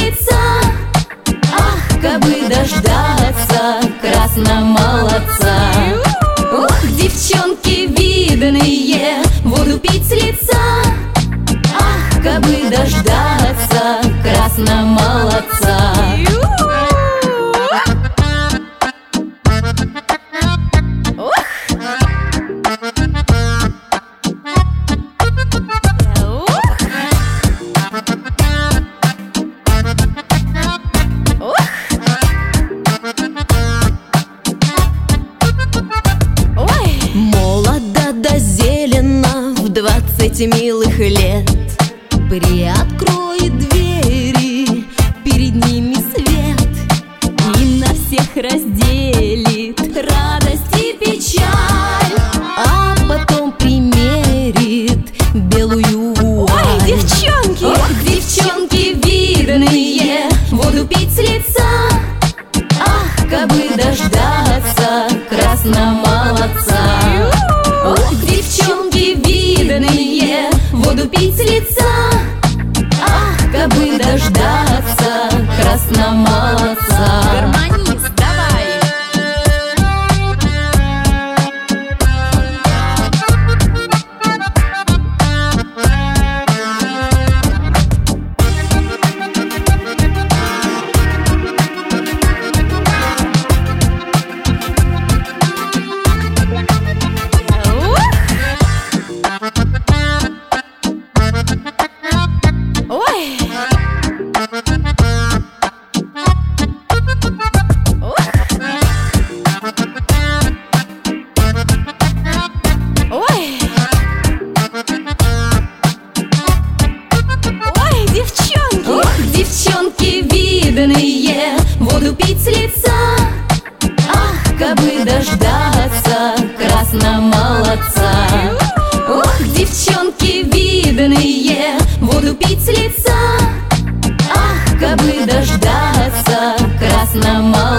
лица. Ах, кабы дождаться красномолодца. Ох, девчонки видные, воду пить с лица. Ах, кабы дождаться красномолодца. Молодо да зелено в 20 милых лет, приоткроет двери, перед ними свет, и на всех разделит радость и печаль, а потом примерит белую вуаль. Ой, девчонки! Ох, девчонки видные, воду пить с лица. Ах, кабы дождаться красномолодца. Ох, девчонки видные, воду пить с лица. Ах, кабы дождаться красномолодца. Гармонист, давай! Девчонки видные, воду пить с лица. Ах, кабы дождаться красномолодца. Ох, девчонки видные, воду пить с лица. Ах, кабы дождаться красномолодца.